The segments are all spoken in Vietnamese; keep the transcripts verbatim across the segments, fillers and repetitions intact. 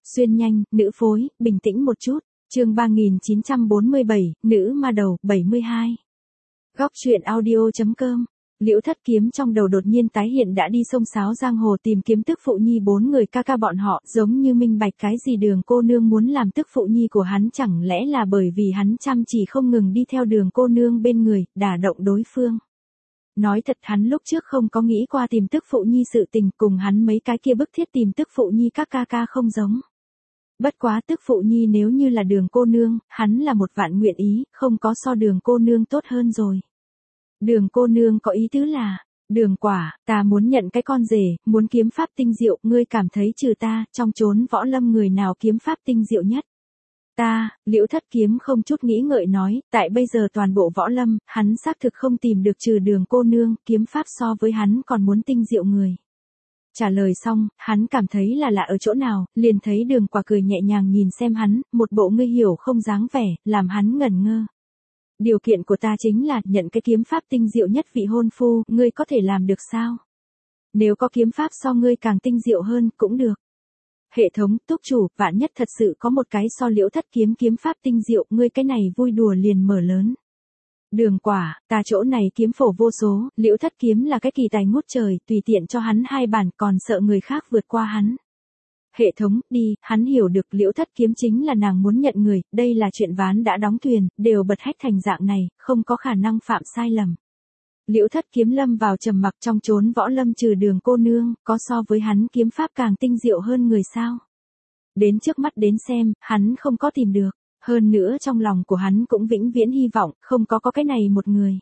Xuyên nhanh, nữ phối, bình tĩnh một chút. Chương ba nghìn chín trăm bốn mươi bảy, nữ ma đầu, bảy mươi hai. Góc truyện audio chấm com. Liễu Thất Kiếm trong đầu đột nhiên tái hiện đã đi sông Sáo giang hồ tìm kiếm tức phụ nhi bốn người ca ca bọn họ, giống như minh bạch cái gì Đường cô nương muốn làm tức phụ nhi của hắn, chẳng lẽ là bởi vì hắn chăm chỉ không ngừng đi theo Đường cô nương bên người, đả động đối phương. Nói thật, hắn lúc trước không có nghĩ qua tìm tức phụ nhi sự tình, cùng hắn mấy cái kia bức thiết tìm tức phụ nhi các ca ca không giống. Bất quá tức phụ nhi nếu như là Đường cô nương, hắn là một vạn nguyện ý, không có so Đường cô nương tốt hơn rồi. Đường cô nương có ý tứ là, Đường quả, ta muốn nhận cái con rể, muốn kiếm pháp tinh diệu, ngươi cảm thấy trừ ta, trong chốn võ lâm người nào kiếm pháp tinh diệu nhất? Ta, Liễu Thất Kiếm không chút nghĩ ngợi nói, tại bây giờ toàn bộ võ lâm, hắn xác thực không tìm được trừ Đường cô nương, kiếm pháp so với hắn còn muốn tinh diệu người. Trả lời xong, hắn cảm thấy là lạ ở chỗ nào, liền thấy Đường quả cười nhẹ nhàng nhìn xem hắn, một bộ ngươi hiểu không dáng vẻ, làm hắn ngẩn ngơ. Điều kiện của ta chính là nhận cái kiếm pháp tinh diệu nhất vị hôn phu, ngươi có thể làm được sao? Nếu có kiếm pháp so ngươi càng tinh diệu hơn, cũng được. Hệ thống, túc chủ, vạn nhất thật sự có một cái so Liễu Thất Kiếm kiếm pháp tinh diệu, ngươi cái này vui đùa liền mở lớn. Đường quả, ta chỗ này kiếm phổ vô số, Liễu Thất Kiếm là cái kỳ tài ngút trời, tùy tiện cho hắn hai bản còn sợ người khác vượt qua hắn. Hệ thống, đi, hắn hiểu được Liễu Thất Kiếm chính là nàng muốn nhận người, đây là chuyện ván đã đóng thuyền, đều bật hách thành dạng này, không có khả năng phạm sai lầm. Liễu Thất Kiếm lâm vào trầm mặc, trong chốn võ lâm trừ Đường cô nương, có so với hắn kiếm pháp càng tinh diệu hơn người sao? Đến trước mắt đến xem, hắn không có tìm được, hơn nữa trong lòng của hắn cũng vĩnh viễn hy vọng, không có có cái này một người.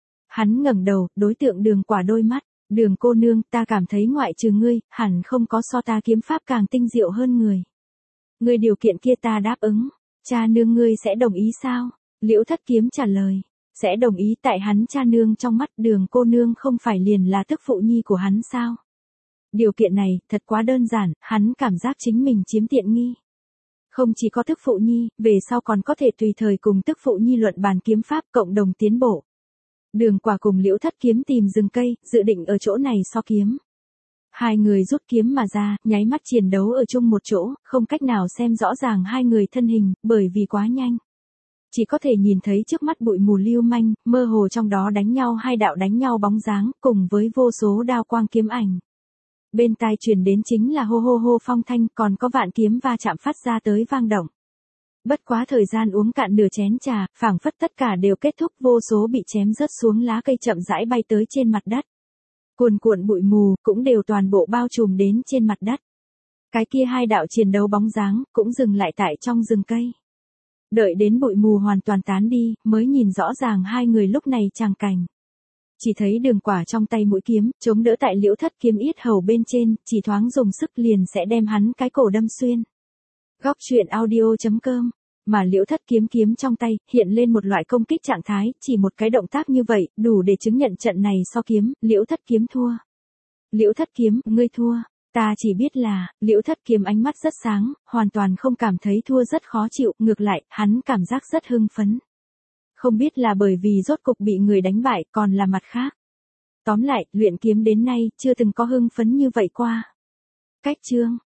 Hắn ngẩng đầu, đối tượng Đường quả đôi mắt. Đường cô nương, ta cảm thấy ngoại trừ ngươi, hẳn không có so ta kiếm pháp càng tinh diệu hơn người. Ngươi điều kiện kia ta đáp ứng. Cha nương ngươi sẽ đồng ý sao? Liễu Thất Kiếm trả lời. Sẽ đồng ý, tại hắn cha nương trong mắt Đường cô nương không phải liền là tức phụ nhi của hắn sao? Điều kiện này, thật quá đơn giản, hắn cảm giác chính mình chiếm tiện nghi. Không chỉ có tức phụ nhi, về sau còn có thể tùy thời cùng tức phụ nhi luận bàn kiếm pháp, cộng đồng tiến bộ. Đường quả cùng Liễu Thất Kiếm tìm rừng cây, dự định ở chỗ này so kiếm. Hai người rút kiếm mà ra, nháy mắt chiến đấu ở chung một chỗ, không cách nào xem rõ ràng hai người thân hình, bởi vì quá nhanh. Chỉ có thể nhìn thấy trước mắt bụi mù lưu manh, mơ hồ trong đó đánh nhau hai đạo đánh nhau bóng dáng, cùng với vô số đao quang kiếm ảnh. Bên tai truyền đến chính là hô hô hô phong thanh, còn có vạn kiếm va chạm phát ra tới vang động. Bất quá thời gian uống cạn nửa chén trà, phảng phất tất cả đều kết thúc, vô số bị chém rớt xuống lá cây chậm rãi bay tới trên mặt đất. Cuồn cuộn bụi mù, cũng đều toàn bộ bao trùm đến trên mặt đất. Cái kia hai đạo chiến đấu bóng dáng, cũng dừng lại tại trong rừng cây. Đợi đến bụi mù hoàn toàn tán đi, mới nhìn rõ ràng hai người lúc này tràng cảnh. Chỉ thấy Đường quả trong tay mũi kiếm, chống đỡ tại Liễu Thất Kiếm yết hầu bên trên, chỉ thoáng dùng sức liền sẽ đem hắn cái cổ đâm xuyên. Góc truyện audio chấm com. Mà Liễu Thất Kiếm kiếm trong tay, hiện lên một loại công kích trạng thái, chỉ một cái động tác như vậy, đủ để chứng nhận trận này so kiếm, Liễu Thất Kiếm thua. Liễu Thất Kiếm, ngươi thua. Ta chỉ biết là, Liễu Thất Kiếm ánh mắt rất sáng, hoàn toàn không cảm thấy thua rất khó chịu, ngược lại, hắn cảm giác rất hưng phấn. Không biết là bởi vì rốt cục bị người đánh bại, còn là mặt khác. Tóm lại, luyện kiếm đến nay, chưa từng có hưng phấn như vậy qua. Cách chương.